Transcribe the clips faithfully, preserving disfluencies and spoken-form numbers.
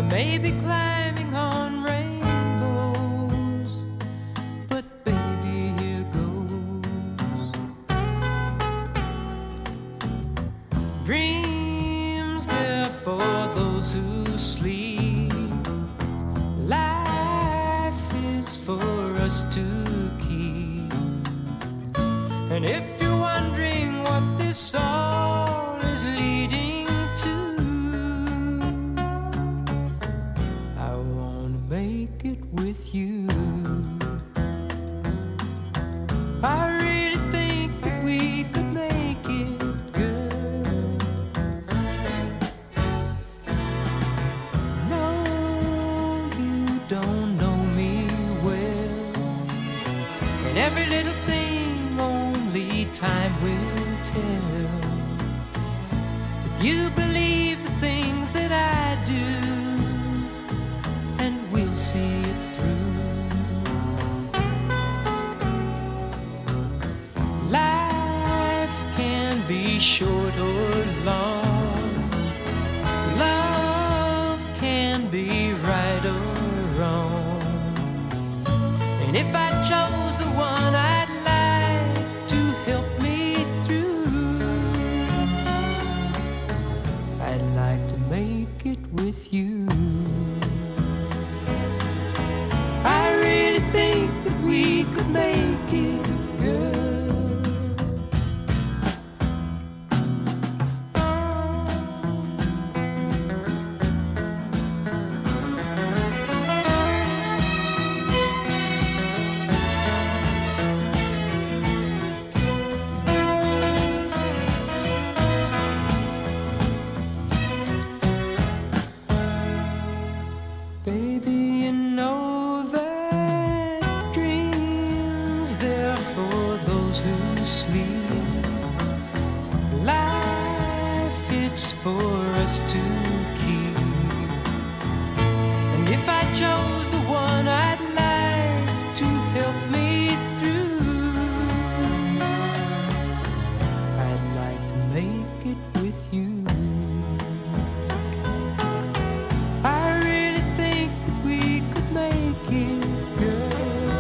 maybe climbing on rainbows, but baby, here goes. Dreams, they're for those who sleep. Life is for us to keep. And if you're wondering what this all is leading to, I wanna make it with you. I really think that we could make it, girl. No, you don't know me well, and every little thing only time will tell. If you believe the things that I do, and we'll see it through. Life can be short or long. Love can be right or wrong. And if I chose the one I'd like to help me through, I'd like to make it with you. I really think that we could make it, girl. Baby, you know that dreams, they're for those who sleep. Life, it's for us to keep. And if I chose the one I'd like to help me through, I'd like to make it with you. I really think that we could make it, girl.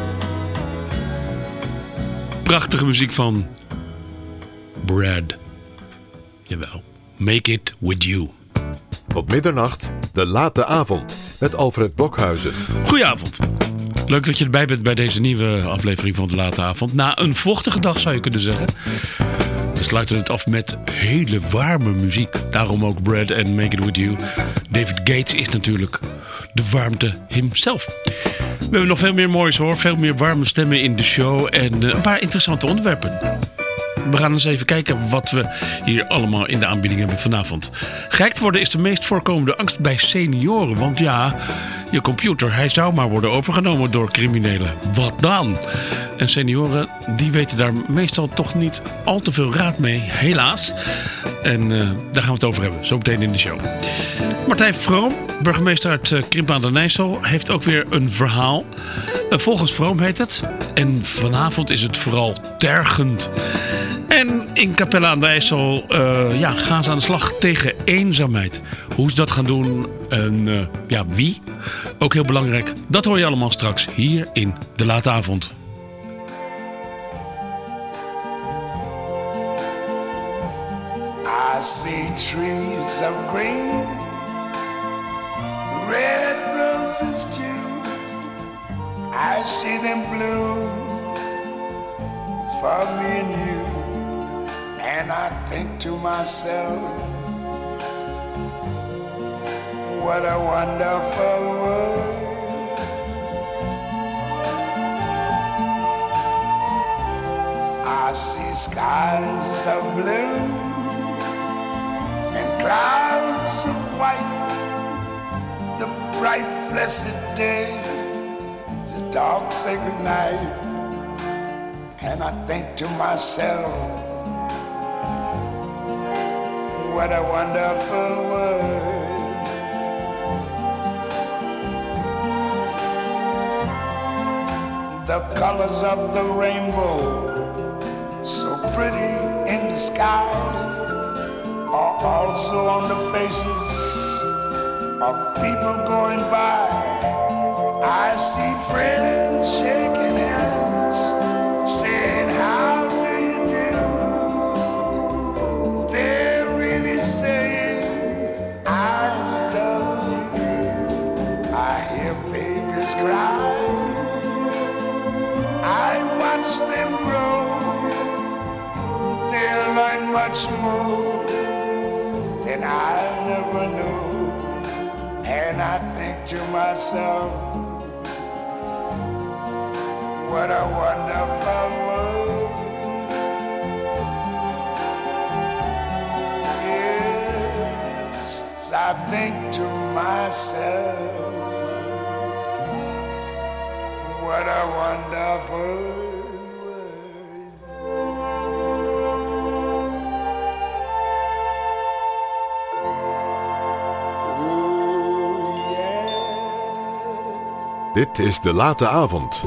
Prachtige muziek van Brad. Jawel. Make it with you. Tot middernacht, de late avond, met Alfred Blokhuizen. Goedenavond. Leuk dat je erbij bent bij deze nieuwe aflevering van de late avond. Na een vochtige dag zou je kunnen zeggen. We sluiten het af met hele warme muziek. Daarom ook Brad en Make It With You. David Gates is natuurlijk de warmte himself. We hebben nog veel meer moois hoor. Veel meer warme stemmen in de show. En uh, een paar interessante onderwerpen. We gaan eens even kijken wat we hier allemaal in de aanbieding hebben vanavond. Gehackt worden is de meest voorkomende angst bij senioren. Want ja, je computer, hij zou maar worden overgenomen door criminelen. Wat dan? En senioren, die weten daar meestal toch niet al te veel raad mee, helaas. En uh, daar gaan we het over hebben, zo meteen in de show. Martijn Vroom, burgemeester uit uh, Krimpen aan den IJssel, heeft ook weer een verhaal. Uh, volgens Vroom heet het. En vanavond is het vooral tergend. En in Capelle aan de IJssel uh, ja, gaan ze aan de slag tegen eenzaamheid. Hoe ze dat gaan doen en uh, ja, wie? Ook heel belangrijk. Dat hoor je allemaal straks hier in de late avond. I see trees of green, red roses too. I see them bloom for me and you. And I think to myself, what a wonderful world. I see skies of blue and clouds of white, the bright blessed day, the dark sacred night. And I think to myself, what a wonderful world. The colors of the rainbow, so pretty in the sky, are also on the faces of people going by. I see friends shaking hands, saying, how do you do? They're really saying, I love you. I hear babies cry. I watch them grow. They'll learn much more than I never knew. And I think to myself, what a wonderful world. Yes, I think to myself, what a wonderful world. Dit is De Late Avond.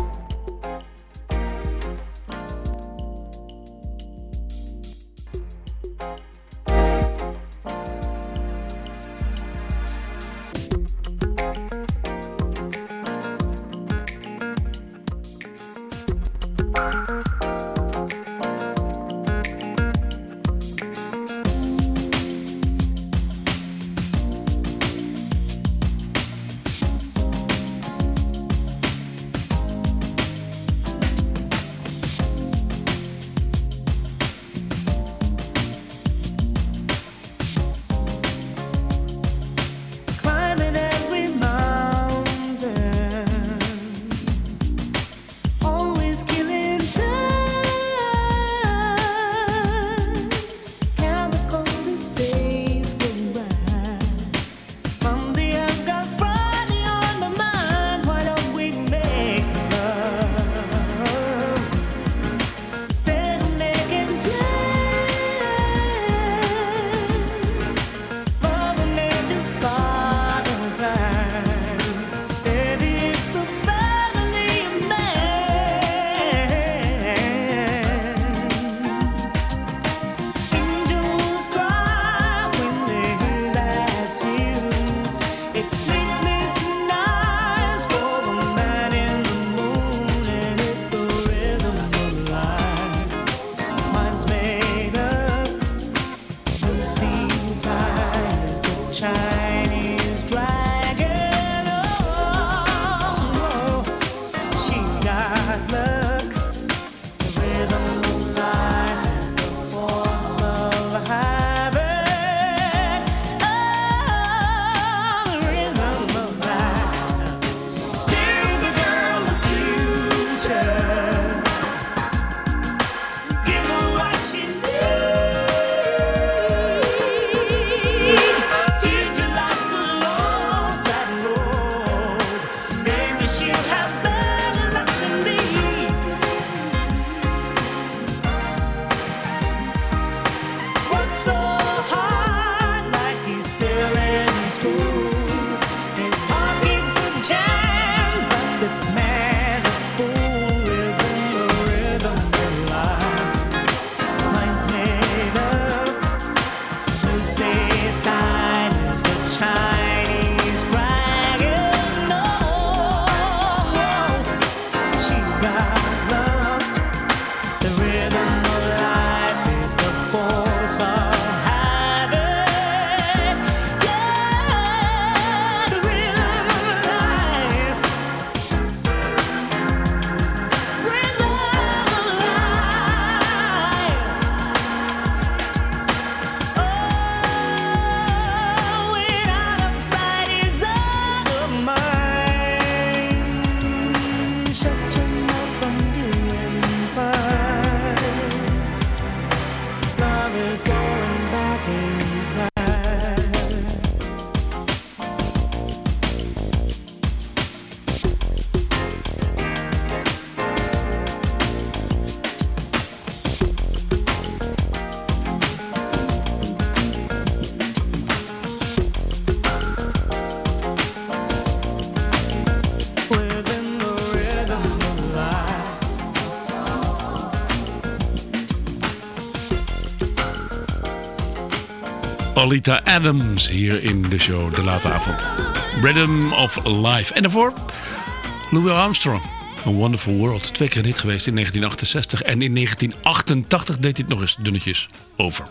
Alita Adams hier in de show De Late Avond. Rhythm of Life. En daarvoor Louis Armstrong. A Wonderful World. Twee keer een hit geweest in negentien achtenzestig. En in negentien achtentachtig deed hij het nog eens dunnetjes over.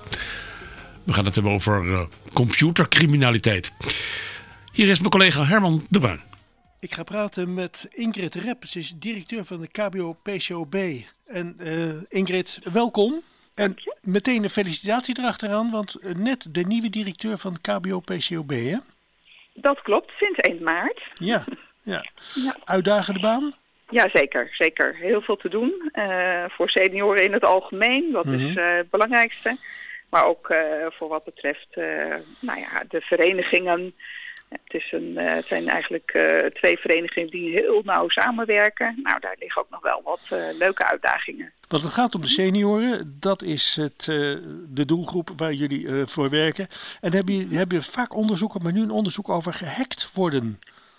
We gaan het hebben over uh, computercriminaliteit. Hier is mijn collega Herman de Bruin. Ik ga praten met Ingrid Rep. Ze is directeur van de K B O P C O B. En uh, Ingrid, welkom. En meteen een felicitatie erachteraan, want net de nieuwe directeur van K B O P C O B, hè? Dat klopt, sinds eind maart. Ja, ja. ja. Uitdagende baan? Ja, zeker, zeker. Heel veel te doen. Uh, voor senioren in het algemeen, dat mm-hmm. is uh, het belangrijkste. Maar ook uh, voor wat betreft uh, nou ja, de verenigingen. Het, is een, uh, het zijn eigenlijk uh, twee verenigingen die heel nauw samenwerken. Nou, daar liggen ook nog wel wat uh, leuke uitdagingen. Want het gaat om de senioren. Dat is het, uh, de doelgroep waar jullie uh, voor werken. En heb je, heb je vaak onderzoeken, maar nu een onderzoek over gehackt worden.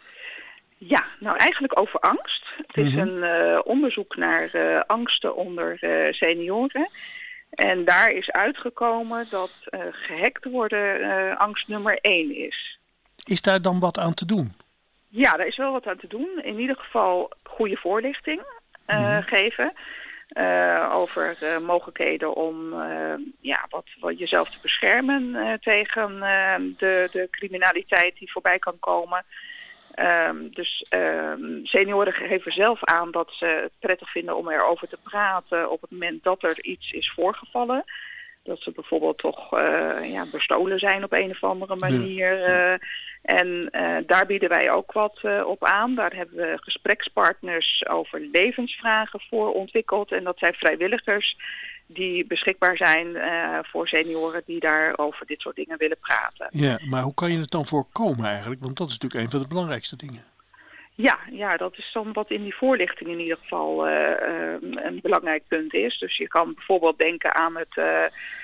Ja, nou eigenlijk over angst. Het is mm-hmm. een uh, onderzoek naar uh, angsten onder uh, senioren. En daar is uitgekomen dat uh, gehackt worden uh, angst nummer één is. Is daar dan wat aan te doen? Ja, daar is wel wat aan te doen. In ieder geval goede voorlichting uh, mm-hmm. geven. Uh, over uh, mogelijkheden om uh, ja, wat, wat jezelf te beschermen uh, tegen uh, de, de criminaliteit die voorbij kan komen. Um, dus um, senioren geven zelf aan dat ze het prettig vinden om erover te praten op het moment dat er iets is voorgevallen. Dat ze bijvoorbeeld toch uh, ja, bestolen zijn op een of andere manier. Ja. Uh, en uh, daar bieden wij ook wat uh, op aan. Daar hebben we gesprekspartners over levensvragen voor ontwikkeld. En dat zijn vrijwilligers die beschikbaar zijn uh, voor senioren die daar over dit soort dingen willen praten. Ja, maar hoe kan je het dan voorkomen eigenlijk? Want dat is natuurlijk een van de belangrijkste dingen. Ja, ja, dat is dan wat in die voorlichting in ieder geval uh, uh, een belangrijk punt is. Dus je kan bijvoorbeeld denken aan het uh,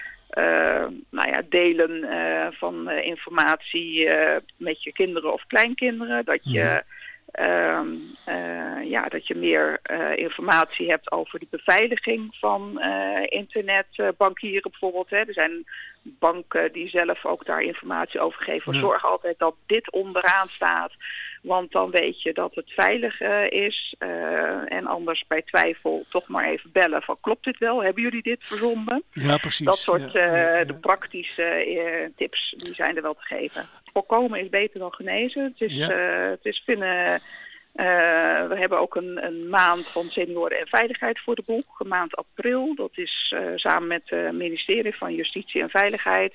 uh, nou ja, delen uh, van uh, informatie uh, met je kinderen of kleinkinderen. Dat je... Ja. Um, uh, ja, dat je meer uh, informatie hebt over de beveiliging van uh, internetbankieren uh, bijvoorbeeld. Hè. Er zijn banken die zelf ook daar informatie over geven. Ja. Zorg altijd dat dit onderaan staat, want dan weet je dat het veilig uh, is. Uh, en anders bij twijfel toch maar even bellen van klopt dit wel? Hebben jullie dit verzonden? Ja, precies. Dat soort ja, ja, ja. Uh, de praktische uh, tips die zijn er wel te geven. Voorkomen is beter dan genezen. Het is, ja. uh, het is vinden... Uh, we hebben ook een, een maand van senioren en veiligheid voor de boeg. Een maand april. Dat is uh, samen met het ministerie van Justitie en Veiligheid.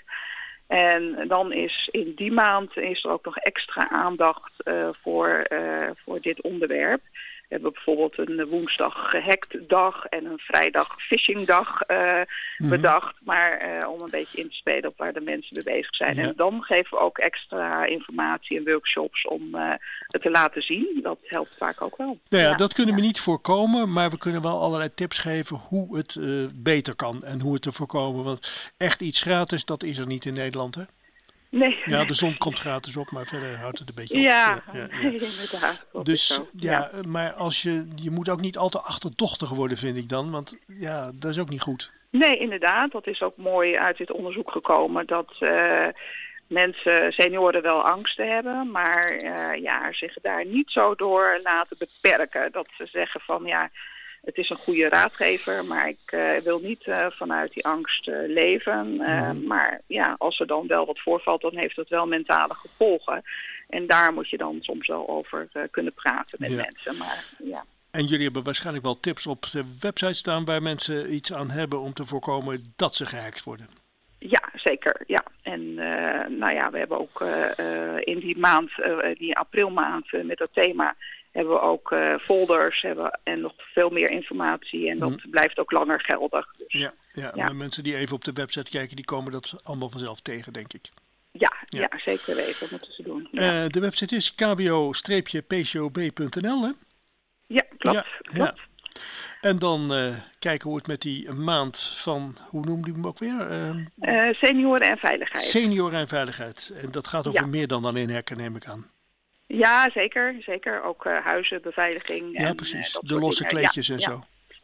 En dan is in die maand is er ook nog extra aandacht uh, voor, uh, voor dit onderwerp. We hebben bijvoorbeeld een woensdag gehackt dag en een vrijdag phishingdag uh, mm-hmm. bedacht. Maar uh, om een beetje in te spelen op waar de mensen mee bezig zijn. Ja. En dan geven we ook extra informatie en workshops om uh, het te laten zien. Dat helpt vaak ook wel. Nou ja, ja. Dat kunnen we niet voorkomen, maar we kunnen wel allerlei tips geven hoe het uh, beter kan en hoe het te voorkomen. Want echt iets gratis, dat is er niet in Nederland, hè? Nee. Ja, de zon komt gratis op, maar verder houdt het een beetje op. Ja, ja, ja, ja. inderdaad. Dus ja, ja, maar als je, je moet ook niet al te achterdochtig worden, vind ik dan. Want ja, dat is ook niet goed. Nee, inderdaad. Dat is ook mooi uit dit onderzoek gekomen. Dat uh, mensen, senioren wel angsten hebben. Maar uh, ja, zich daar niet zo door laten beperken. Dat ze zeggen van ja... Het is een goede raadgever, maar ik uh, wil niet uh, vanuit die angst uh, leven. Uh, mm. Maar ja, als er dan wel wat voorvalt, dan heeft het wel mentale gevolgen. En daar moet je dan soms wel over uh, kunnen praten met ja. mensen. Maar, ja. En jullie hebben waarschijnlijk wel tips op de website staan waar mensen iets aan hebben om te voorkomen dat ze gehackt worden. Ja, zeker. Ja. En uh, nou ja, we hebben ook uh, uh, in die maand, uh, die aprilmaand uh, met dat thema... hebben we ook uh, folders hebben en nog veel meer informatie. En dat mm. blijft ook langer geldig. Dus, ja, ja, ja. Maar mensen die even op de website kijken, die komen dat allemaal vanzelf tegen, denk ik. Ja, ja. ja zeker weten. Dat moeten ze doen. Ja. Uh, de website is k b o P C O B punt n l, hè? Ja, klopt. Ja, klopt. Ja. En dan uh, kijken hoe het met die maand van, hoe noemde je hem ook weer? Uh, uh, senioren en veiligheid. Senioren en veiligheid. En dat gaat over ja. meer dan alleen hekken, neem ik aan. Ja, zeker. Zeker. Ook uh, huizenbeveiliging. Ja, en, precies. Uh, de losse dingen. kleedjes ja, en ja. zo.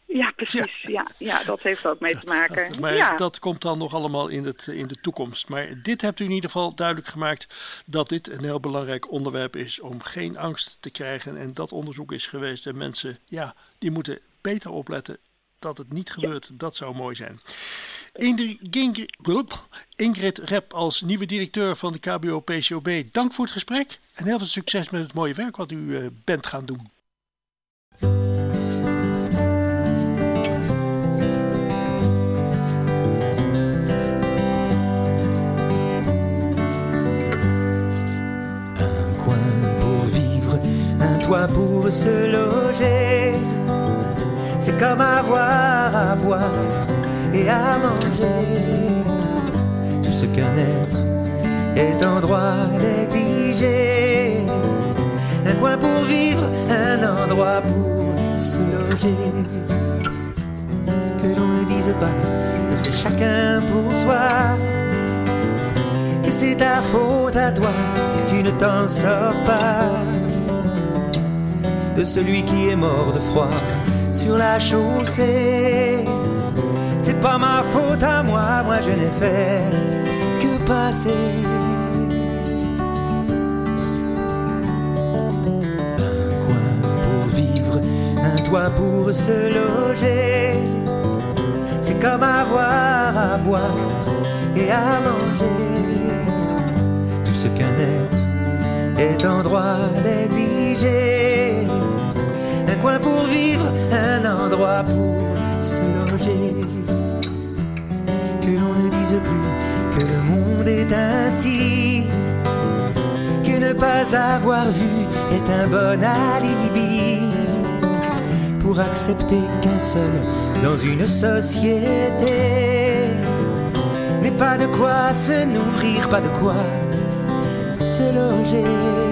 Ja, precies. Ja. Ja, ja, dat heeft er ook mee dat, te maken. Dat, maar ja. dat komt dan nog allemaal in, het, in de toekomst. Maar dit hebt u in ieder geval duidelijk gemaakt dat dit een heel belangrijk onderwerp is om geen angst te krijgen. En dat onderzoek is geweest en mensen, ja, die moeten beter opletten dat het niet gebeurt. Dat zou mooi zijn. Ingrid, Ingrid Rep als nieuwe directeur van de K B O P C O B, dank voor het gesprek en heel veel succes met het mooie werk wat u uh, bent gaan doen. Un coin pour vivre, un toit pour se loger. C'est comme avoir à boire et à manger. Tout ce qu'un être est en droit d'exiger. Un coin pour vivre, un endroit pour se loger. Que l'on ne dise pas que c'est chacun pour soi, que c'est ta faute à toi si tu ne t'en sors pas. De celui qui est mort de froid sur la chaussée, c'est pas ma faute à moi, moi je n'ai fait que passer. Un coin pour vivre, un toit pour se loger. C'est comme avoir à boire et à manger. Tout ce qu'un être est en droit d'exiger. Un coin pour vivre, un endroit pour se loger. Que l'on ne dise plus que le monde est ainsi, que ne pas avoir vu est un bon alibi pour accepter qu'un seul dans une société n'est pas de quoi se nourrir, pas de quoi se loger.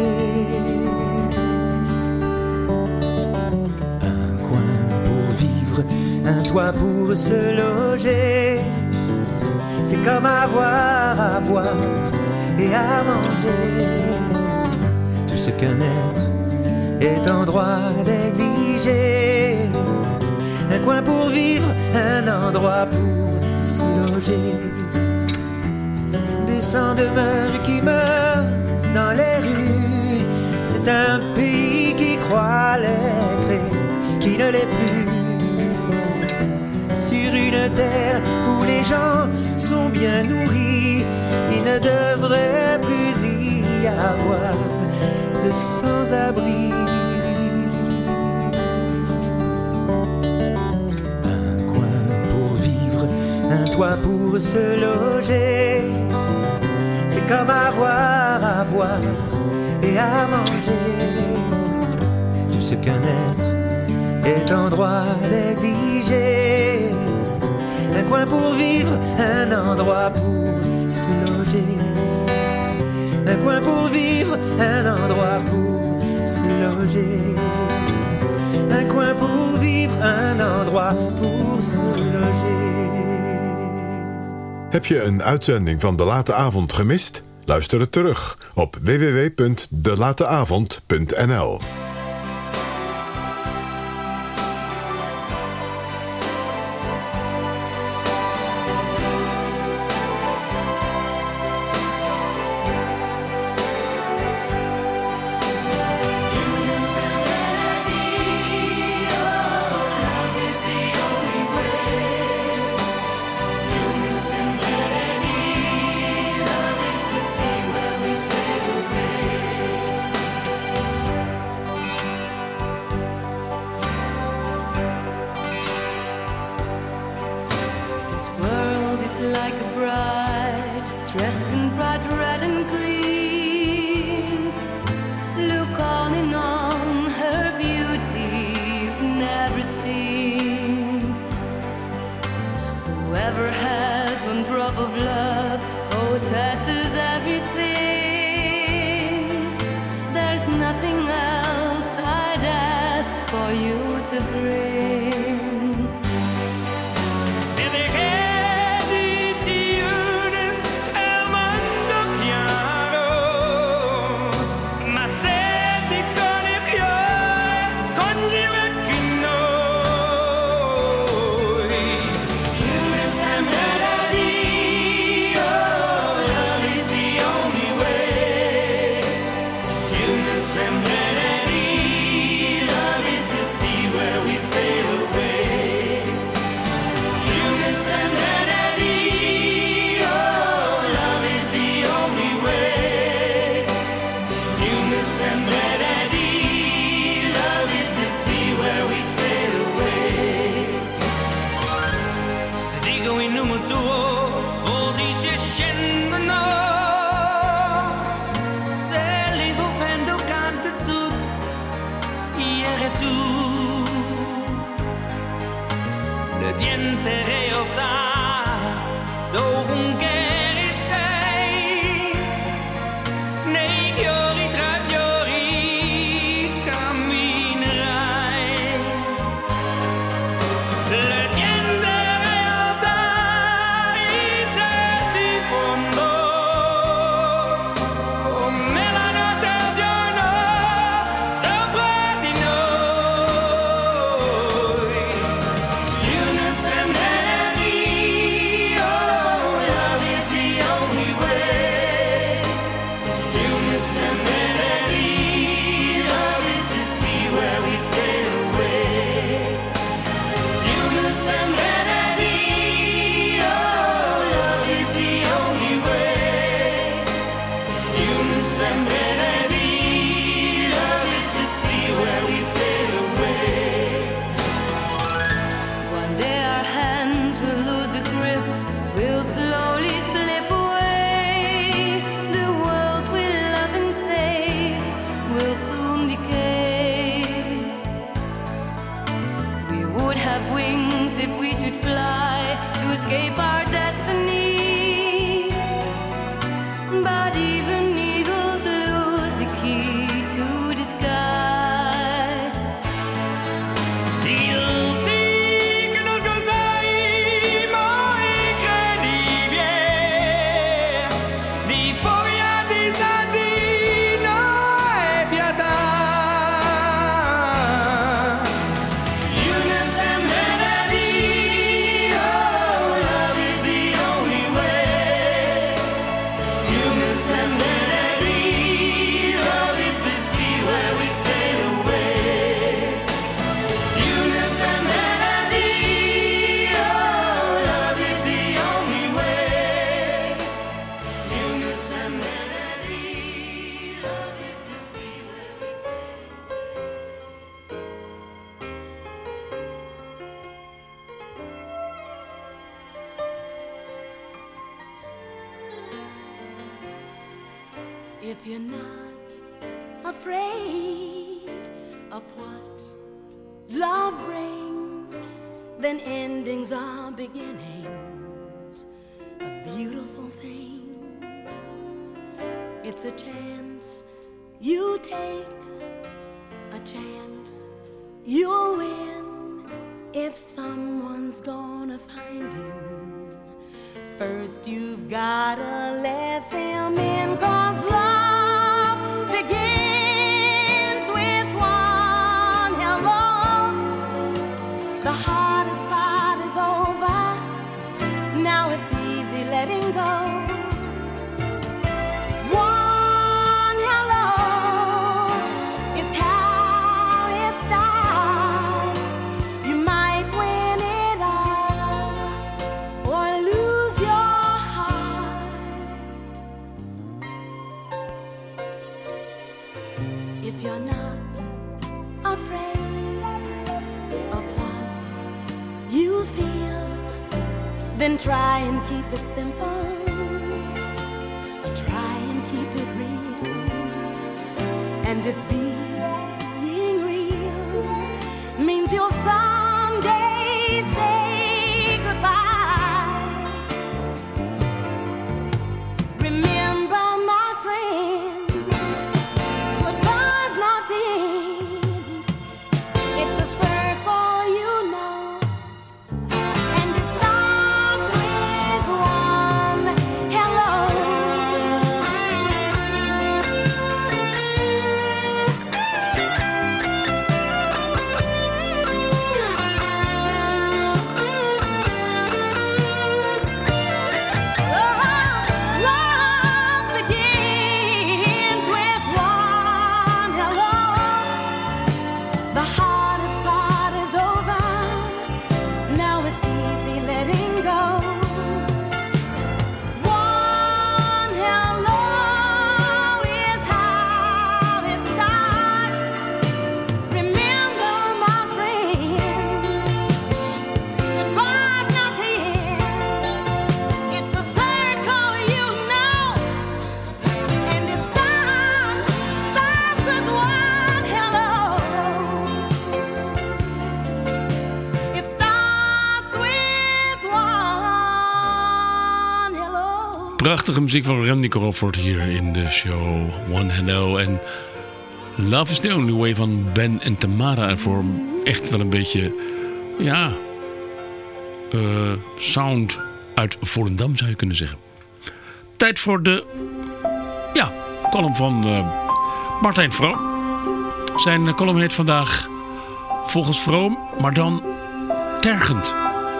Un toit pour se loger, c'est comme avoir à boire et à manger. Tout ce qu'un être est en droit d'exiger. Un coin pour vivre, un endroit pour se loger. Des sans-demeure qui meurent dans les rues, c'est un pays qui croit l'être et qui ne l'est plus. Sur une terre où les gens sont bien nourris, il ne devrait plus y avoir de sans-abri. Un coin pour vivre, un toit pour se loger. C'est comme avoir à boire et à manger. Tout ce qu'un être est en droit d'exiger. Un coin pour vivre, un endroit pour se loger. Un coin pour vivre, un endroit pour se loger. Un coin pour vivre, un endroit pour se loger. Heb je een uitzending van De Late Avond gemist? Luister het terug op w w w punt de late avond punt n l. il nome tuo forse scendono, se li vento canta tutto, ieri tu, le diente realtà, dovunque eri sei, nei fiori tra fiori camminerai. Le diente realtà, i sensi fondo, come la notte al giorno, sopra di noi. Eunice and Melody, oh, love is the only way. Eunice and Melody, love is the sea where we sail away. Eunice and Melody, oh, love is the only way. Eunice and Melody, love is the sea where we sail away. One day our hands will lose the grip, we'll slowly slip away. The world we love and save will soon decay. We would have wings if we should fly to escape our destiny. But even eagles lose the key to the sky. Dilti che non cos'hai mai credibile, di foglia di sardino e pietà. Eunice and Melody, oh, love is the only way. Eunice and Melody, love is the sea where we sail away. Eunice and Melody, oh, love is the only way. Eunice and Melody, love is the sea where we sail away. If you're not afraid of what love brings, then endings are beginnings of beautiful things. It's a chance you take, a chance you'll win. If someone's gonna find you, first you've gotta let them in, 'cause love begins with one hello. The hardest part is over, now it's easy letting go. One hello is how it starts. You might win it all or lose your heart. If you're not afraid of what you feel, then try and keep it simple, or try and keep it real. And if being real means you'll someday say goodbye, remember, my friend, goodbye's not the end. It's a circle, you know, and it starts with one hello. Prachtige muziek van Randy Crawford hier in de show One Hello. En Love is the Only Way van Ben en Tamara. En voor echt wel een beetje, ja, uh, sound uit Volendam zou je kunnen zeggen. Tijd voor de, ja, column van uh, Martijn Vroom. Zijn column heet vandaag Volgens Vroom, maar dan tergend.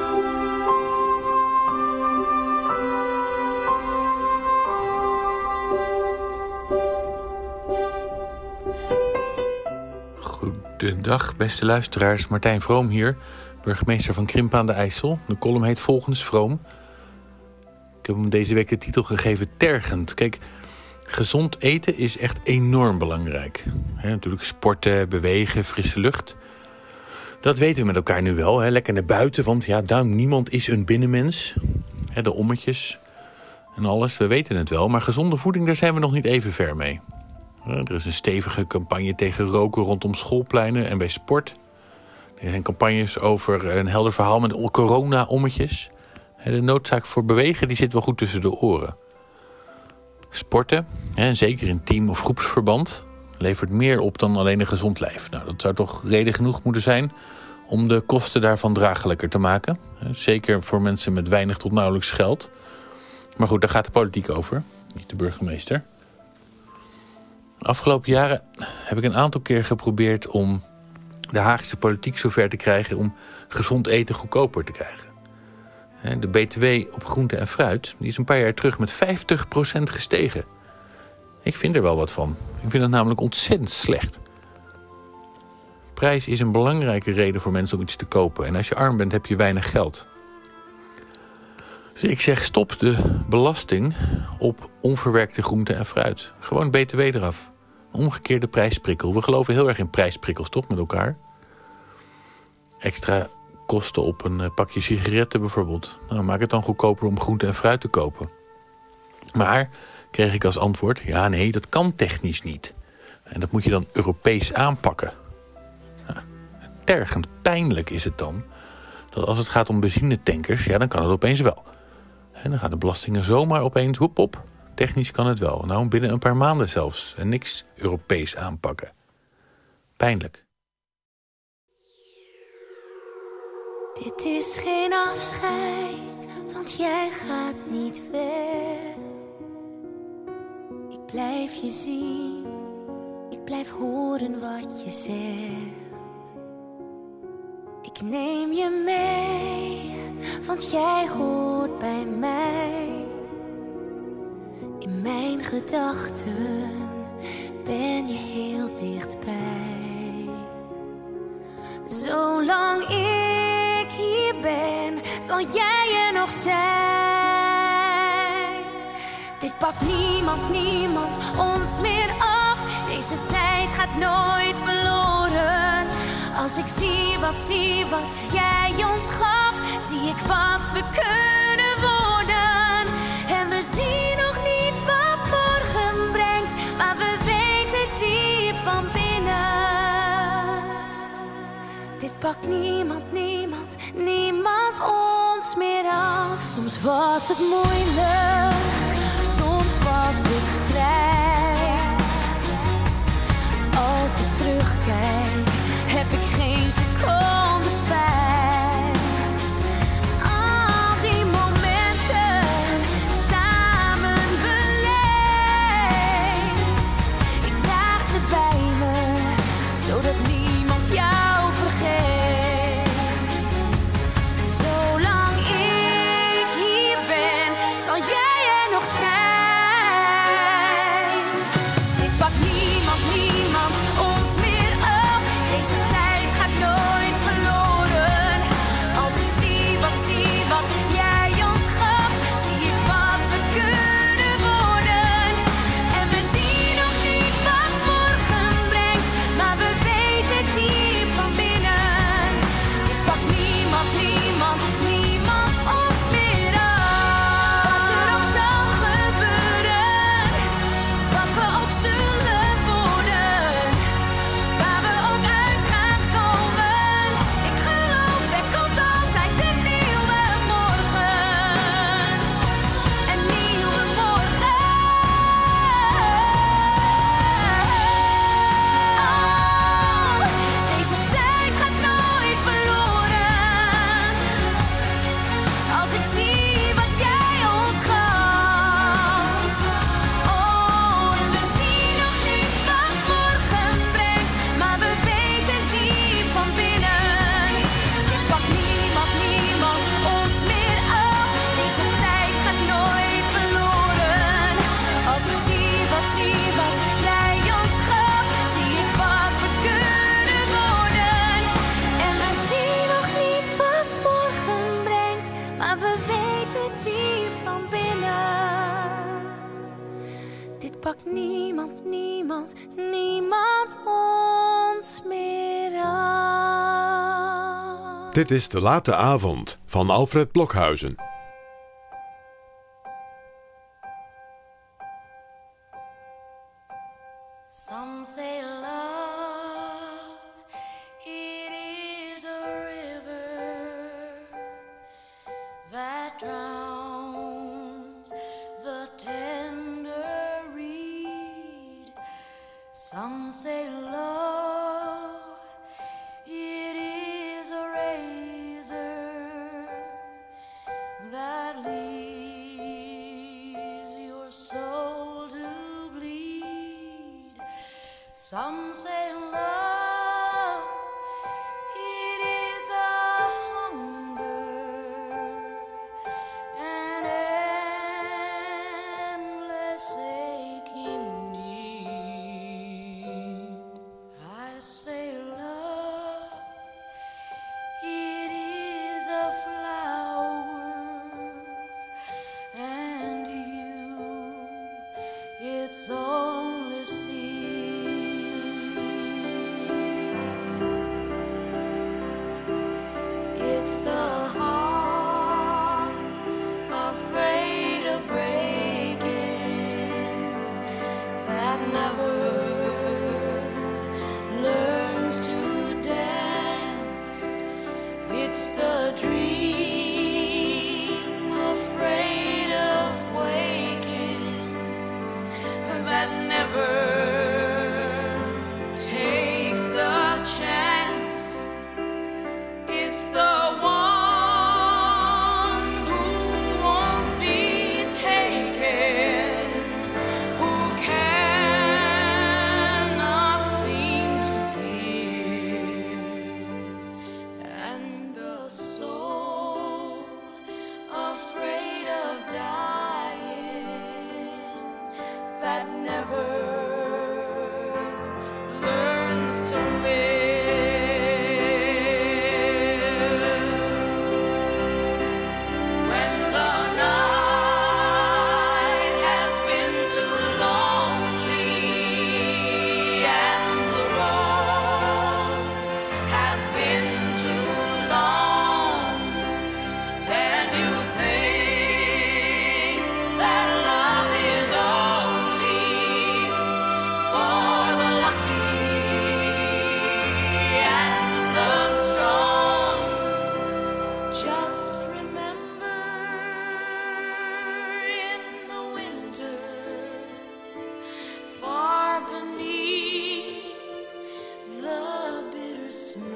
Goedendag, beste luisteraars. Martijn Vroom hier, burgemeester van Krimpen aan de IJssel. De column heet Volgens Vroom. Ik heb hem deze week de titel gegeven Tergend. Kijk, gezond eten is echt enorm belangrijk. He, natuurlijk sporten, bewegen, frisse lucht. Dat weten we met elkaar nu wel. He. Lekker naar buiten, want ja, duim, niemand is een binnenmens. He, de ommetjes en alles, we weten het wel. Maar gezonde voeding, daar zijn we nog niet even ver mee. Er is een stevige campagne tegen roken rondom schoolpleinen en bij sport. Er zijn campagnes over een helder verhaal met corona-ommetjes. De noodzaak voor bewegen die zit wel goed tussen de oren. Sporten, en zeker in team- of groepsverband, levert meer op dan alleen een gezond lijf. Nou, dat zou toch reden genoeg moeten zijn om de kosten daarvan draaglijker te maken. Zeker voor mensen met weinig tot nauwelijks geld. Maar goed, daar gaat de politiek over, niet de burgemeester. Afgelopen jaren heb ik een aantal keer geprobeerd om de Haagse politiek zover te krijgen om gezond eten goedkoper te krijgen. De B T W op groente en fruit die is een paar jaar terug met vijftig procent gestegen. Ik vind er wel wat van. Ik vind het namelijk ontzettend slecht. Prijs is een belangrijke reden voor mensen om iets te kopen. En als je arm bent heb je weinig geld. Dus ik zeg stop de belasting op onverwerkte groente en fruit. Gewoon B T W eraf. Een omgekeerde prijsprikkel. We geloven heel erg in prijsprikkels, toch, met elkaar? Extra kosten op een pakje sigaretten bijvoorbeeld. Nou, maak het dan goedkoper om groente en fruit te kopen. Maar, kreeg ik als antwoord, ja nee, dat kan technisch niet. En dat moet je dan Europees aanpakken. Nou, tergend pijnlijk is het dan dat als het gaat om benzinetankers, ja, dan kan het opeens wel. En dan gaan de belastingen zomaar opeens, hoep op. Technisch kan het wel. Nou, binnen een paar maanden zelfs. En niks Europees aanpakken. Pijnlijk. Dit is geen afscheid, want jij gaat niet weg. Ik blijf je zien, ik blijf horen wat je zegt. Ik neem je mee, want jij hoort bij mij. In mijn gedachten ben je heel dichtbij. Zolang ik hier ben, zal jij er nog zijn. Dit pakt niemand, niemand ons meer af. Deze tijd gaat nooit verloren. Als ik zie wat, zie wat jij ons gaf, zie ik wat we kunnen worden. En we zien nog niet wat morgen brengt, maar we weten diep van binnen. Dit pakt niemand, niemand, niemand ons meer af. Soms was het moeilijk, soms was het strijd. Als ik terugkijk, heb ik geen seconde spijt. Al die momenten samen beleefd. Ik draag ze bij me, zodat niemand jou vergeet. Zolang ik hier ben, zal jij er nog zijn. Dit pakt niemand, niemand ons meer af. Deze tijd gaat nooit verloren. te diep van binnen. Dit pakt niemand, niemand, niemand ons meer af. Dit is De Late Avond van Alfred Blokhuizen. Some say love, it is a river that drowns the tender reed. Some say love, it is a razor that leaves your soul to bleed. Some say love, it is a hunger, an endless aching need. I say love, it is a flower, and you, it's only seed. It's the heart afraid of breaking that never learns to dance. It's the dream afraid of waking that never takes the chance. It's the one who won't be taken, who cannot seem to give, and the soul afraid of dying that never learns to live. When the night has been too lonely and the road has been too long, and you think that love is only for the lucky and the strong, just remember in the winter, far beneath the bitter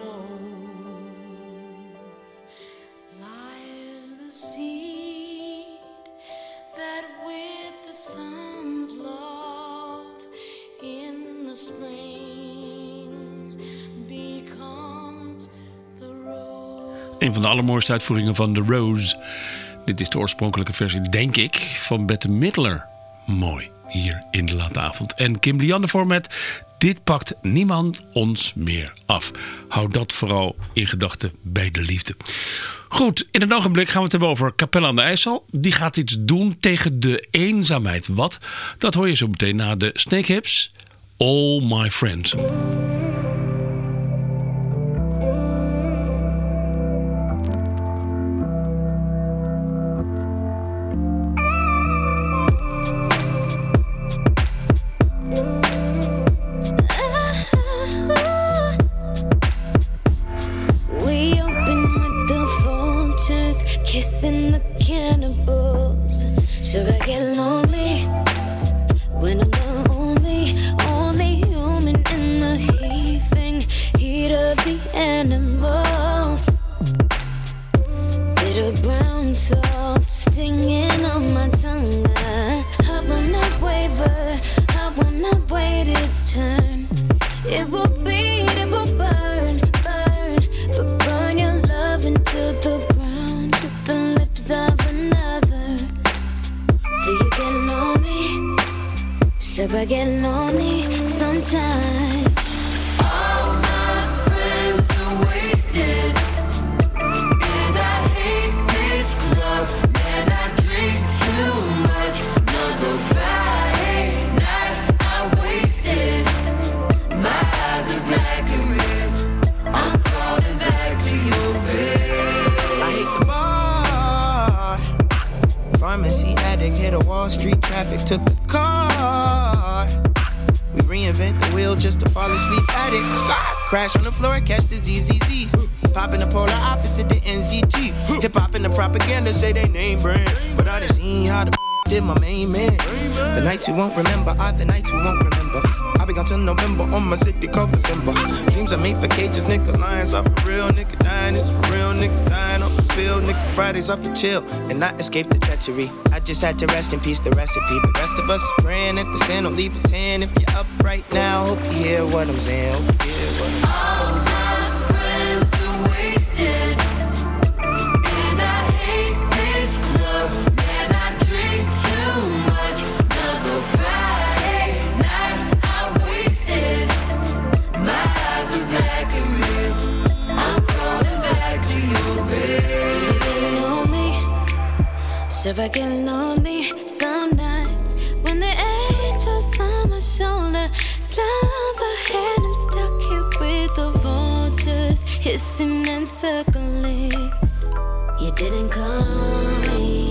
snows, lies the seed that with the sun's love in the spring becomes the rose. Een van de allermooiste uitvoeringen van The Rose. Dit is de oorspronkelijke versie, denk ik, van Bette Midler. Mooi, hier in De Late Avond. En Kim Liander voor met Dit pakt niemand ons meer af. Houd dat vooral in gedachten bij de liefde. Goed, in een ogenblik gaan we het hebben over Capelle aan de IJssel. Die gaat iets doen tegen de eenzaamheid. Wat? Dat hoor je zo meteen na de Snakehips. All My Friends. We open with the vultures, kissing the cannibals. Should I get lonely when I'm the only, only human in the heaving heat of the animals? Bitter brown salt stinging on my tongue. I will not waver, I will not wait its turn. It will beat, it will burn, burn, but burn your love into the ground with the lips of another. Do you get lonely? Should I get lonely sometimes? All my friends are wasted, and I hate this club, man. Pharmacy addict, hit a Wall Street traffic, took the car. We reinvent the wheel just to fall asleep at it. Scar, crash on the floor, catch the Z Z Zs. Pop in the polar opposite the N Z G. Hip hop and the propaganda say they name brand, but I done seen how the did my main man. The nights we won't remember are the nights we won't remember. I'll be gone till November on my city called for Simba. Dreams are made for cages, nigga. Lions are for real, nigga. Dying is for real, niggas dying off the field, nigga. Fridays are for chill and not escape the treachery. I just had to rest in peace, the recipe. The rest of us is praying at the stand. Don't leave a ten if you're up right now. Hope you hear what I'm saying. Hope you hear what I'm saying. All my friends are wasted, and I hate this club. Man, I drink too much. Another Friday night I'm wasted. My eyes are black and red. I'm crawling back to your bed. Lonely, sure I get lonely some nights when the angels on my shoulder slumber, and I'm stuck here with the vultures hissing and circling. You didn't call me.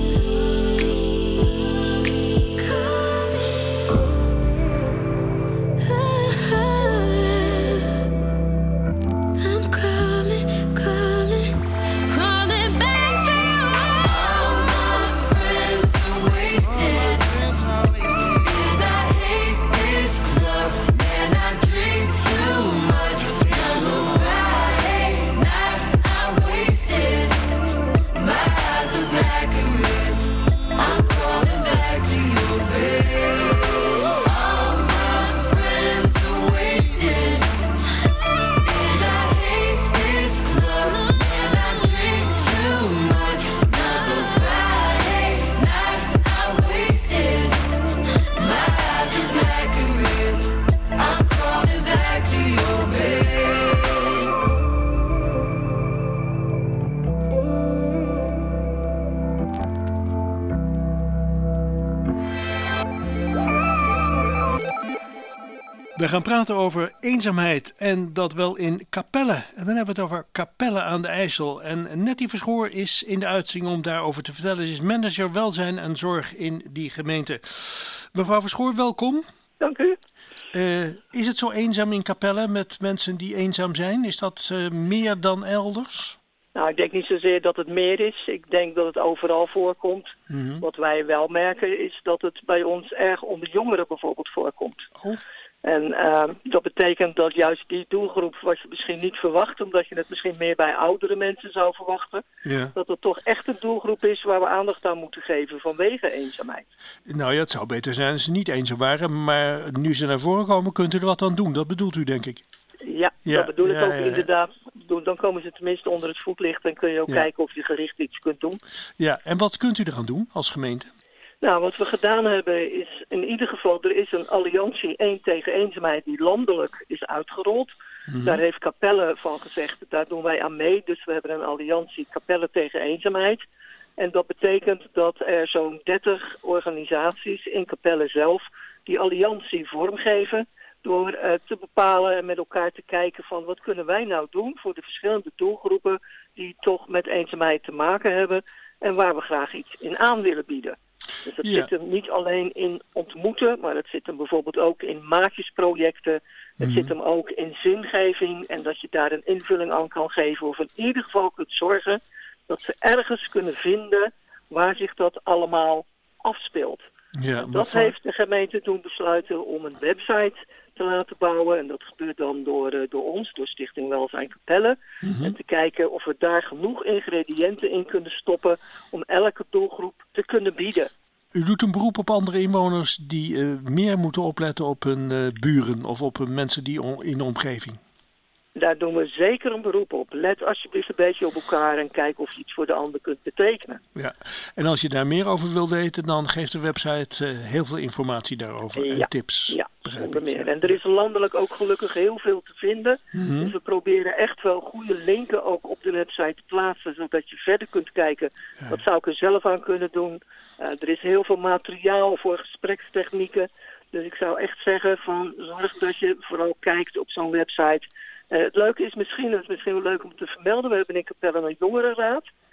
We gaan praten over eenzaamheid en dat wel in Capelle. En dan hebben we het over Capelle aan de IJssel. En Nettie Verschoor is in de uitzending om daarover te vertellen. Ze is manager welzijn en zorg in die gemeente. Mevrouw Verschoor, welkom. Dank u. Uh, is het zo eenzaam in Capelle met mensen die eenzaam zijn? Is dat uh, meer dan elders? Nou, ik denk niet zozeer dat het meer is. Ik denk dat het overal voorkomt. Mm-hmm. Wat wij wel merken is dat het bij ons erg onder jongeren bijvoorbeeld voorkomt. Oh. En uh, dat betekent dat juist die doelgroep, wat je misschien niet verwacht, omdat je het misschien meer bij oudere mensen zou verwachten, ja. dat het toch echt een doelgroep is waar we aandacht aan moeten geven vanwege eenzaamheid. Nou ja, het zou beter zijn als ze niet eenzaam waren, maar nu ze naar voren komen, kunt u er wat aan doen. Dat bedoelt u, denk ik. Ja, ja dat bedoel ik ja, ook ja, ja. inderdaad. Dan komen ze tenminste onder het voetlicht en kun je ook ja. kijken of je gericht iets kunt doen. Ja, en wat kunt u eraan doen als gemeente? Nou, wat we gedaan hebben is in ieder geval, er is een alliantie één tegen eenzaamheid die landelijk is uitgerold. Mm-hmm. Daar heeft Capelle van gezegd, daar doen wij aan mee. Dus we hebben een alliantie Capelle tegen eenzaamheid. En dat betekent dat er zo'n dertig organisaties in Capelle zelf die alliantie vormgeven. Door uh, te bepalen en met elkaar te kijken van wat kunnen wij nou doen voor de verschillende doelgroepen die toch met eenzaamheid te maken hebben. En waar we graag iets in aan willen bieden. Dus dat ja. zit hem niet alleen in ontmoeten, maar het zit hem bijvoorbeeld ook in maatjesprojecten. Het mm-hmm. zit hem ook in zingeving en dat je daar een invulling aan kan geven. Of in ieder geval kunt zorgen dat ze ergens kunnen vinden waar zich dat allemaal afspeelt. Ja, dat voor... heeft de gemeente toen besluiten om een website te laten bouwen. En dat gebeurt dan door, uh, door ons, door Stichting Welzijn Capelle. Mm-hmm. En te kijken of we daar genoeg ingrediënten in kunnen stoppen om elke doelgroep te kunnen bieden. U doet een beroep op andere inwoners die uh, meer moeten opletten op hun uh, buren of op hun mensen die on- in de omgeving. Daar doen we zeker een beroep op. Let alsjeblieft een beetje op elkaar en kijk of je iets voor de ander kunt betekenen. Ja, en als je daar meer over wil weten, dan geeft de website uh, heel veel informatie daarover ja. en tips. Ja, zonder meer. En er is landelijk ook gelukkig heel veel te vinden. Mm-hmm. Dus we proberen echt wel goede linken ook op de website te plaatsen, zodat je verder kunt kijken. Ja. Wat zou ik er zelf aan kunnen doen? Uh, er is heel veel materiaal voor gesprekstechnieken. Dus ik zou echt zeggen van zorg dat je vooral kijkt op zo'n website. Uh, het leuke is misschien, het is misschien wel leuk om te vermelden, we hebben in Capelle een jongerenraad.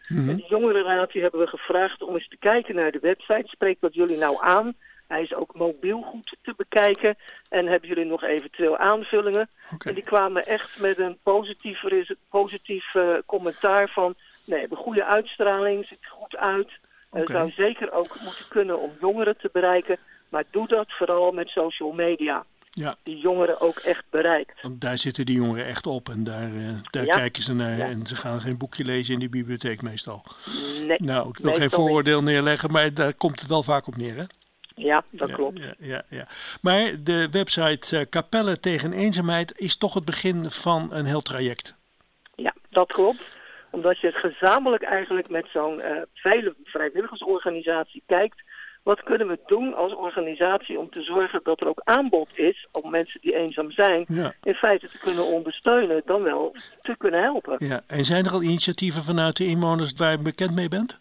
Mm-hmm. En die jongerenraad die hebben we gevraagd om eens te kijken naar de website. Spreekt dat jullie nou aan? Hij is ook mobiel goed te bekijken. En hebben jullie nog eventueel aanvullingen? Okay. En die kwamen echt met een positief, positief uh, commentaar van... nee, we hebben goede uitstraling, ziet er goed uit. Het okay. uh, zou zeker ook moeten kunnen om jongeren te bereiken. Maar doe dat vooral met social media. Ja. Die jongeren ook echt bereikt. Want daar zitten die jongeren echt op en daar, uh, daar ja. kijken ze naar. Ja. En ze gaan geen boekje lezen in die bibliotheek meestal. Nee. Nou, ik wil geen vooroordeel neerleggen, maar daar komt het wel vaak op neer, hè? Ja, dat ja, klopt. Ja, ja, ja. Maar de website uh, Kapellen tegen Eenzaamheid is toch het begin van een heel traject. Ja, dat klopt. Omdat je het gezamenlijk eigenlijk met zo'n uh, vele vrijwilligersorganisatie kijkt. Wat kunnen we doen als organisatie om te zorgen dat er ook aanbod is om mensen die eenzaam zijn ja. in feite te kunnen ondersteunen, dan wel te kunnen helpen. Ja. En zijn er al initiatieven vanuit de inwoners waar je bekend mee bent?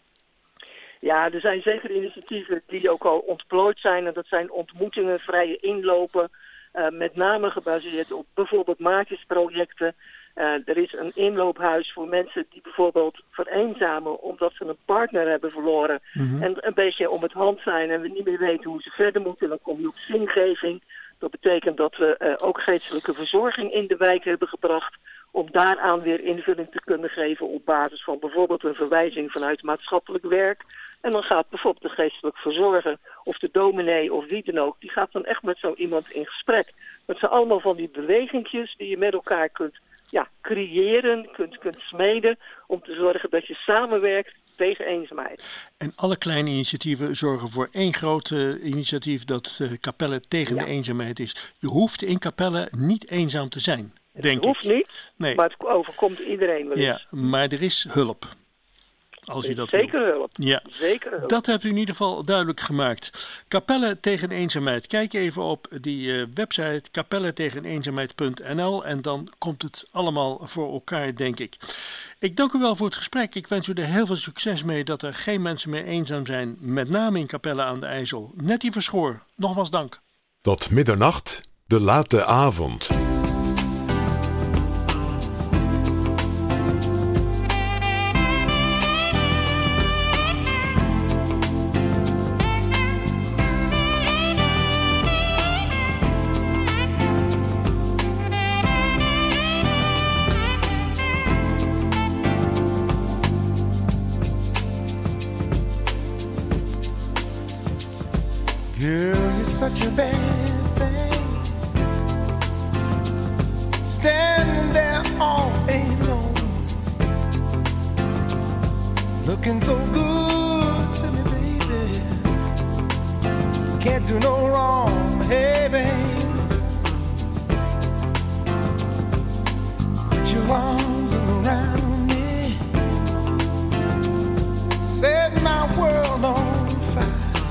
Ja, er zijn zeker initiatieven die ook al ontplooid zijn. En dat zijn ontmoetingen, vrije inlopen. Uh, met name gebaseerd op bijvoorbeeld maatjesprojecten. Uh, er is een inloophuis voor mensen die bijvoorbeeld vereenzamen omdat ze een partner hebben verloren. Mm-hmm. En een beetje om het hand zijn en we niet meer weten hoe ze verder moeten. Dan kom je op zingeving. Dat betekent dat we uh, ook geestelijke verzorging in de wijk hebben gebracht. Om daaraan weer invulling te kunnen geven op basis van bijvoorbeeld een verwijzing vanuit maatschappelijk werk. En dan gaat bijvoorbeeld de geestelijk verzorger of de dominee of wie dan ook, die gaat dan echt met zo iemand in gesprek. Dat zijn allemaal van die bewegingjes die je met elkaar kunt ja, creëren, kunt, kunt smeden om te zorgen dat je samenwerkt tegen eenzaamheid. En alle kleine initiatieven zorgen voor één groot uh, initiatief dat uh, Kapellen tegen ja. de eenzaamheid is. Je hoeft in Kapellen niet eenzaam te zijn, het denk hoeft ik. niet, nee. maar het overkomt iedereen wel eens. Ja, maar er is hulp. Als je dat Zeker wil. hulp. Ja. Zeker hulp. Dat hebt u in ieder geval duidelijk gemaakt. Kapellen tegen eenzaamheid. Kijk even op die uh, website kapellen tegen eenzaamheid punt n l en dan komt het allemaal voor elkaar, denk ik. Ik dank u wel voor het gesprek. Ik wens u er heel veel succes mee dat er geen mensen meer eenzaam zijn, met name in Kapellen aan de IJssel. Nettie Verschoor, nogmaals dank. Tot middernacht, de late avond. Girl, you're such a bad thing, standing there all alone, looking so good to me, baby. Can't do no wrong, hey, babe. Put your arms around me, set my world on fire.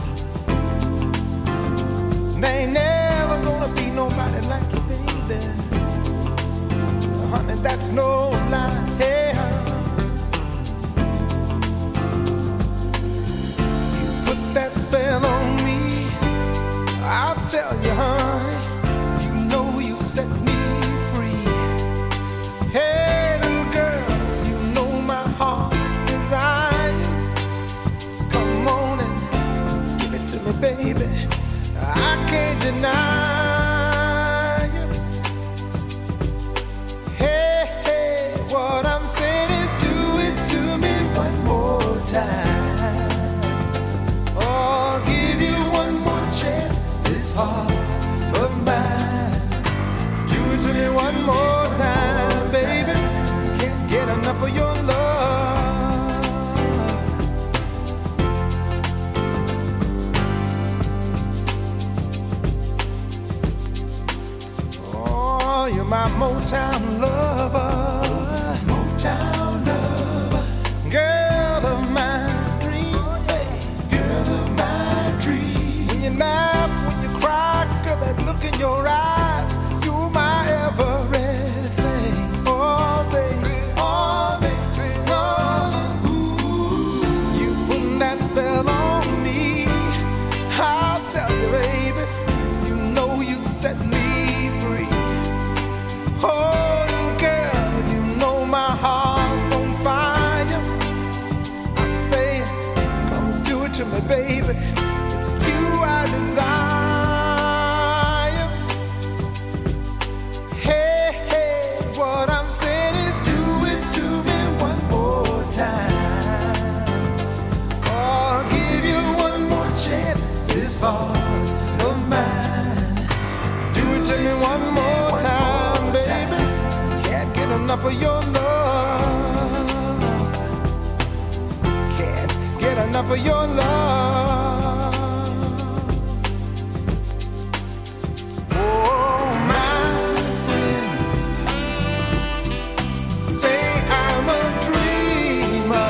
There ain't never gonna be nobody like you, baby. Honey, that's no lie. Hey, you put that spell on me, I'll tell you, honey. You know you set me free. Hey, little girl, you know my heart's desires. Come on and give it to me, baby. I can't deny you. Hey, hey, what I'm saying is do it to me one more time. Oh, I'll give you one more chance, this heart of mine. Do it to me one more time, baby. Can't get enough of your love. You're my Motown lover, Motown lover, girl of my dreams, hey, girl of my dreams. When you laugh, when you cry, girl, that look in your eyes, you're my everything. Oh, baby, oh, baby, oh, ooh, you put that spell on me. I'll tell you, baby, you know you set me free. Oh, little girl. baby. It's you I desire. Hey, hey, what I'm saying is do it to me one more time. Oh, I'll give you one more chance. This heart of mine. Do it to me one more time, baby. Can't get enough of your love. Can't get enough of your love. Oh, my friends say I'm a dreamer.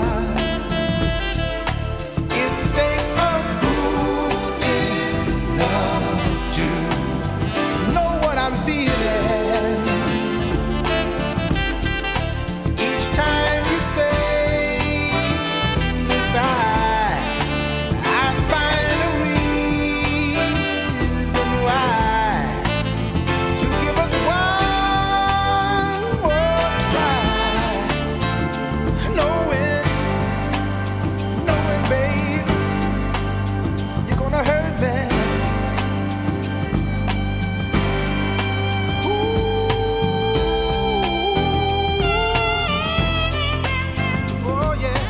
It takes a fool in love to know what I'm feeling. Each time you say goodbye, I find a reason why to give us one more try. Knowing, knowing, babe, you're gonna hurt me. Oh yeah.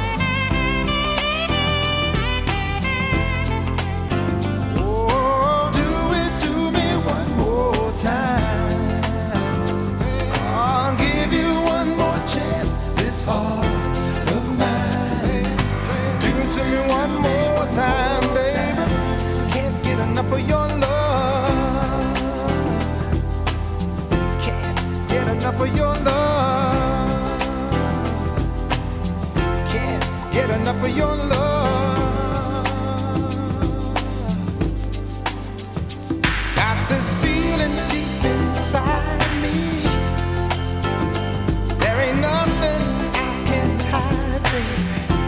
Oh, do it to me one more time. I'll give you one more chance. This heart of mine. Do it to me one more time, baby. Can't get enough of your love. Can't get enough of your love. Can't get enough of your love. Got this feeling deep inside me. There ain't nothing I can hide, baby.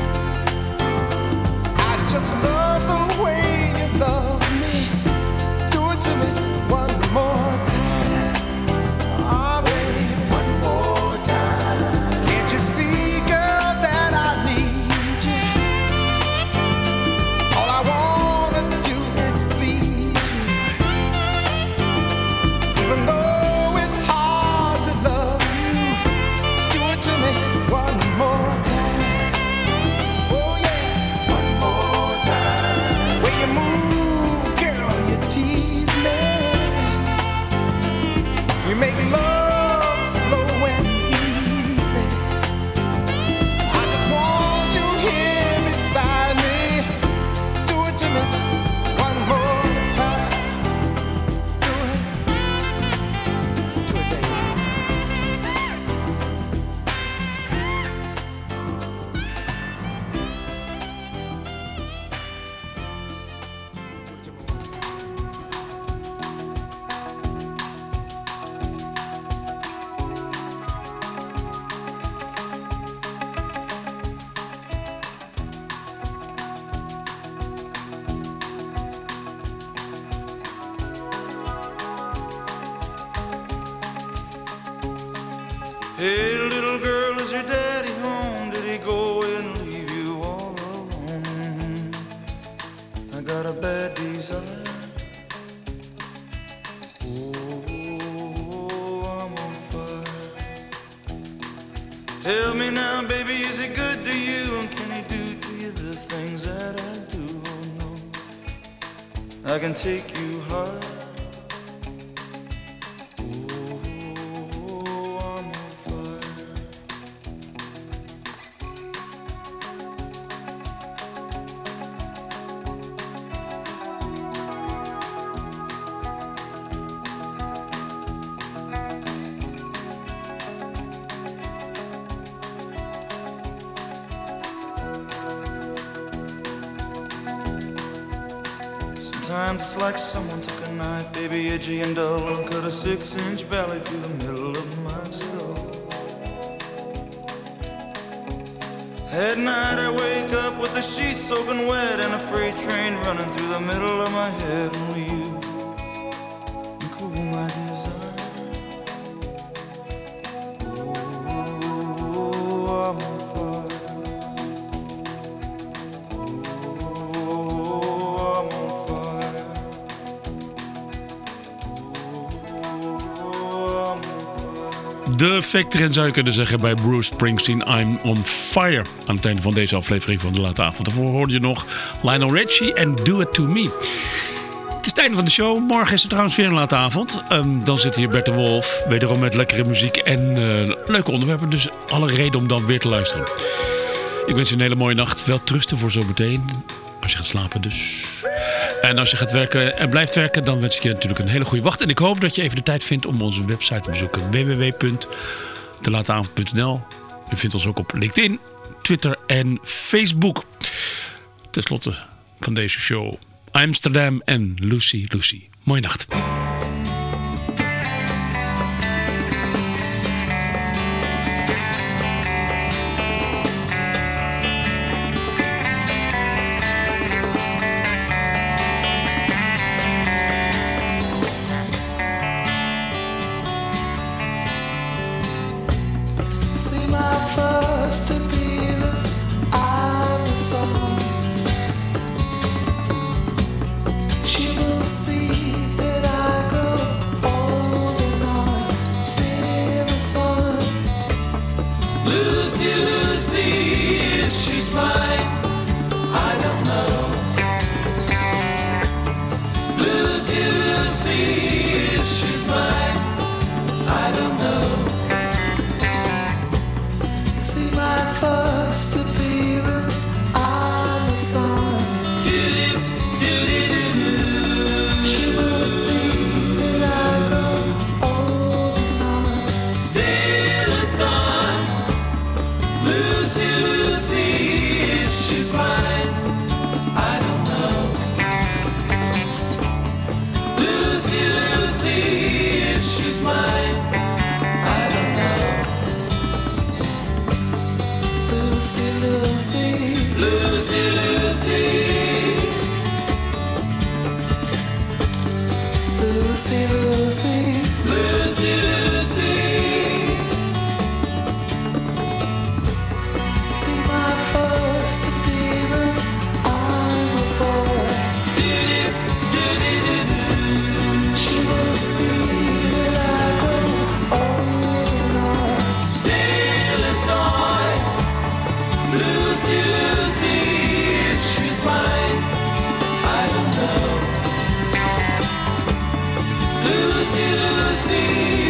I just love the way you love me. Do it to me one more time. Oh, baby, one more time. Can't you see, girl, that I need you? All I wanna do is please you. Even though it's hard to love you, do it to me one more time. Oh yeah, one more time. When you move, girl, you tease me. We make love slow and easy. I just want you here beside me. Do it to me one more time. Do it. Do it, baby. Hey, little girl, is your daddy home? Did he go away and leave you all alone? I got a bad desire. Oh, I'm on fire. Tell me now, baby, is he good to you? And can he do to you the things that I do? Oh, no, I can take you high. Sometimes it's like someone took a knife, baby, edgy and dull, and cut a six-inch valley through the middle of my skull. At night I wake up with the sheets soaking wet and a freight train running through the middle of my head. Only you can cool my desire. Oh, I'm on fire. Oh, De Factory en zou je kunnen zeggen bij Bruce Springsteen, I'm on Fire. Aan het einde van deze aflevering van de Late Avond. Daarvoor hoorde je nog Lionel Richie en Do It To Me. Het is het einde van de show. Morgen is het trouwens weer een Late Avond. Um, dan zit hier Bert de Wolf. Wederom met lekkere muziek en uh, leuke onderwerpen. Dus alle reden om dan weer te luisteren. Ik wens je een hele mooie nacht. Wel trusten voor zometeen. Als je gaat slapen dus. En als je gaat werken en blijft werken, dan wens ik je natuurlijk een hele goede wacht. En ik hoop dat je even de tijd vindt om onze website te bezoeken. w w w punt de late avond punt n l. Je vindt ons ook op LinkedIn, Twitter en Facebook. Ten slotte van deze show Amsterdam en Lucy Lucy. Mooie nacht. Lucy, Lucy.